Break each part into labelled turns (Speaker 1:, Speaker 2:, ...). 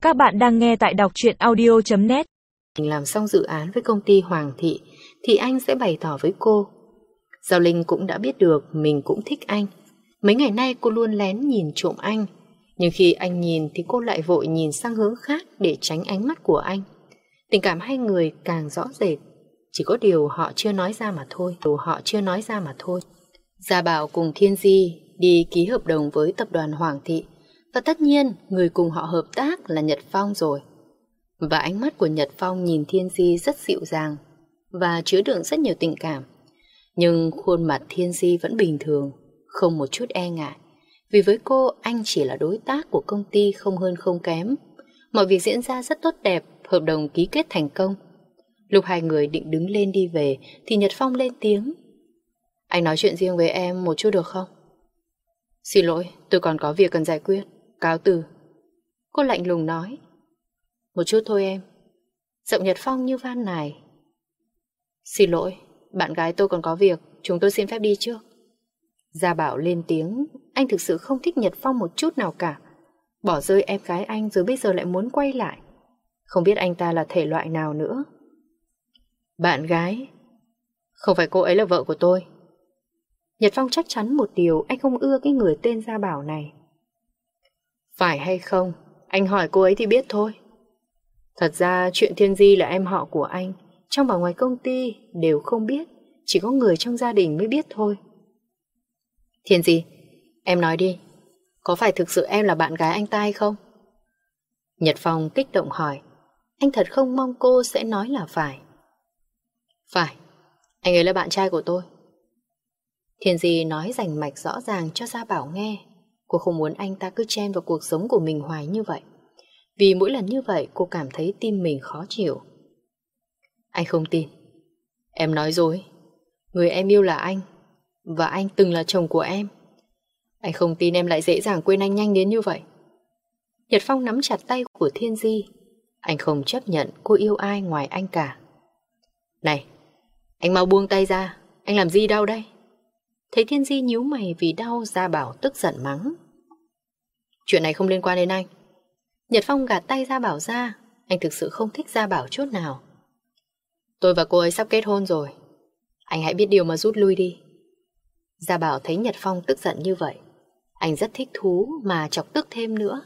Speaker 1: Các bạn đang nghe tại đọc truyện audio.net.
Speaker 2: Mình làm xong dự án với công ty Hoàng Thị thì anh sẽ bày tỏ với cô. Giao Linh cũng đã biết được mình cũng thích anh. Mấy ngày nay cô luôn lén nhìn trộm anh, nhưng khi anh nhìn thì cô lại vội nhìn sang hướng khác để tránh ánh mắt của anh. Tình cảm hai người càng rõ rệt, chỉ có điều họ chưa nói ra mà thôi. Gia Bảo cùng Thiên Di đi ký hợp đồng với tập đoàn Hoàng Thị, và tất nhiên người cùng họ hợp tác là Nhật Phong rồi. Và ánh mắt của Nhật Phong nhìn Thiên Di rất dịu dàng và chứa đựng rất nhiều tình cảm. Nhưng khuôn mặt Thiên Di vẫn bình thường, không một chút e ngại. Vì với cô, anh chỉ là đối tác của công ty, không hơn không kém. Mọi việc diễn ra rất tốt đẹp, hợp đồng ký kết thành công. Lúc hai người định đứng lên đi về thì Nhật Phong lên tiếng. Anh nói chuyện riêng với em một chút được không? Xin lỗi, tôi còn có việc cần giải quyết. Cáo từ. Cô lạnh lùng nói. Một chút thôi em. Giọng Nhật Phong như van nài. Xin lỗi, bạn gái tôi còn có việc, chúng tôi xin phép đi trước. Gia Bảo lên tiếng. Anh thực sự không thích Nhật Phong một chút nào cả. Bỏ rơi em gái anh rồi bây giờ lại muốn quay lại. Không biết anh ta là thể loại nào nữa. Bạn gái? Không phải cô ấy là vợ của tôi. Nhật Phong chắc chắn một điều, anh không ưa cái người tên Gia Bảo này. Phải hay không, anh hỏi cô ấy thì biết thôi. Thật ra chuyện Thiên Di là em họ của anh, trong và ngoài công ty đều không biết, chỉ có người trong gia đình mới biết thôi. Thiên Di, em nói đi, có phải thực sự em là bạn gái anh ta hay không? Nhật Phong kích động hỏi. Anh thật không mong cô sẽ nói là phải. Phải, anh ấy là bạn trai của tôi. Thiên Di nói rành mạch rõ ràng cho Gia Bảo nghe. Cô không muốn anh ta cứ chen vào cuộc sống của mình hoài như vậy. Vì mỗi lần như vậy cô cảm thấy tim mình khó chịu. Anh không tin. Em nói dối. Người em yêu là anh, và anh từng là chồng của em. Anh không tin em lại dễ dàng quên anh nhanh đến như vậy. Nhật Phong nắm chặt tay của Thiên Di. Anh không chấp nhận cô yêu ai ngoài anh cả. Này, anh mau buông tay ra. Anh làm gì đau đây? Thấy Thiên Di nhíu mày vì đau, Gia Bảo tức giận mắng. Chuyện này không liên quan đến anh. Nhật Phong gạt tay Gia Bảo ra. Anh thực sự không thích Gia Bảo chút nào. Tôi và cô ấy sắp kết hôn rồi. Anh hãy biết điều mà rút lui đi. Gia Bảo thấy Nhật Phong tức giận như vậy, anh rất thích thú mà chọc tức thêm nữa.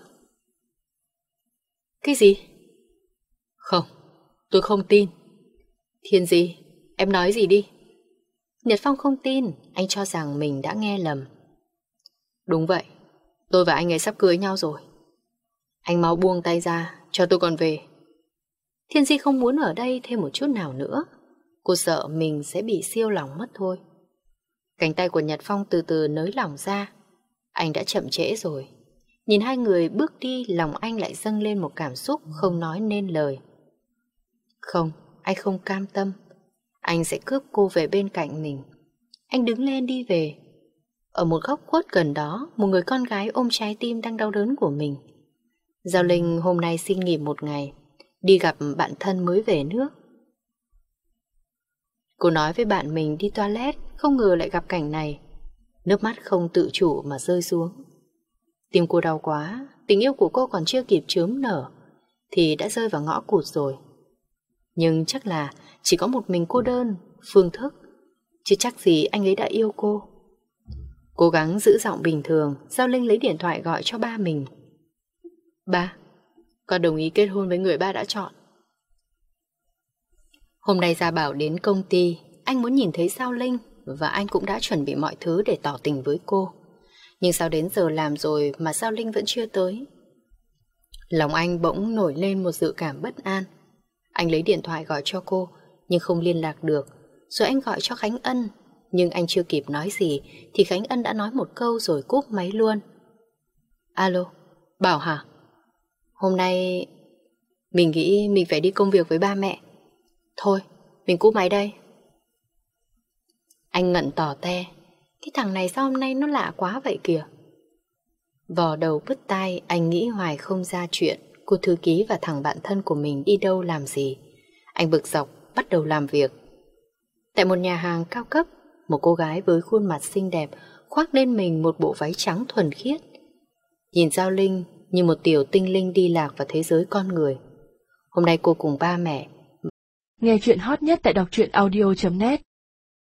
Speaker 2: Cái gì? Không, tôi không tin. Thiên Di, em nói gì đi? Nhật Phong không tin, anh cho rằng mình đã nghe lầm. Đúng vậy, tôi và anh ấy sắp cưới nhau rồi. Anh mau buông tay ra, cho tôi còn về. Thiên Di không muốn ở đây thêm một chút nào nữa. Cô sợ mình sẽ bị siêu lòng mất thôi. Cánh tay của Nhật Phong từ từ nới lỏng ra. Anh đã chậm trễ rồi. Nhìn hai người bước đi, lòng anh lại dâng lên một cảm xúc không nói nên lời. Không, anh không cam tâm. Anh sẽ cướp cô về bên cạnh mình. Anh đứng lên đi về. Ở một góc khuất gần đó, một người con gái ôm trái tim đang đau đớn của mình. Giao Linh hôm nay xin nghỉ một ngày, đi gặp bạn thân mới về nước. Cô nói với bạn mình đi toilet, không ngờ lại gặp cảnh này. Nước mắt không tự chủ mà rơi xuống. Tim cô đau quá, tình yêu của cô còn chưa kịp chớm nở thì đã rơi vào ngõ cụt rồi. Nhưng chắc là chỉ có một mình cô đơn, Phương Thức, chứ chắc gì anh ấy đã yêu cô. Cố gắng giữ giọng bình thường, Giao Linh lấy điện thoại gọi cho ba mình. Ba, con đồng ý kết hôn với người ba đã chọn. Hôm nay Gia Bảo đến công ty, anh muốn nhìn thấy Giao Linh và anh cũng đã chuẩn bị mọi thứ để tỏ tình với cô. Nhưng sao đến giờ làm rồi mà Giao Linh vẫn chưa tới? Lòng anh bỗng nổi lên một dự cảm bất an. Anh lấy điện thoại gọi cho cô nhưng không liên lạc được. Rồi anh gọi cho Khánh Ân, nhưng anh chưa kịp nói gì thì Khánh Ân đã nói một câu rồi cúp máy luôn. Alo, Bảo hả? Hôm nay mình nghĩ mình phải đi công việc với ba mẹ. Thôi, mình cúp máy đây. Anh ngẩn tỏ te. Cái thằng này sao hôm nay nó lạ quá vậy kìa. Vò đầu bứt tai, anh nghĩ hoài không ra chuyện cô thư ký và thằng bạn thân của mình đi đâu làm gì. Anh bực dọc bắt đầu làm việc. Tại một nhà hàng cao cấp, một cô gái với khuôn mặt xinh đẹp khoác lên mình một bộ váy trắng thuần khiết. Nhìn Giao Linh như một tiểu tinh linh đi lạc vào thế giới con người. Hôm nay cô cùng ba mẹ
Speaker 1: Nghe chuyện hot nhất tại đọc truyện audio.net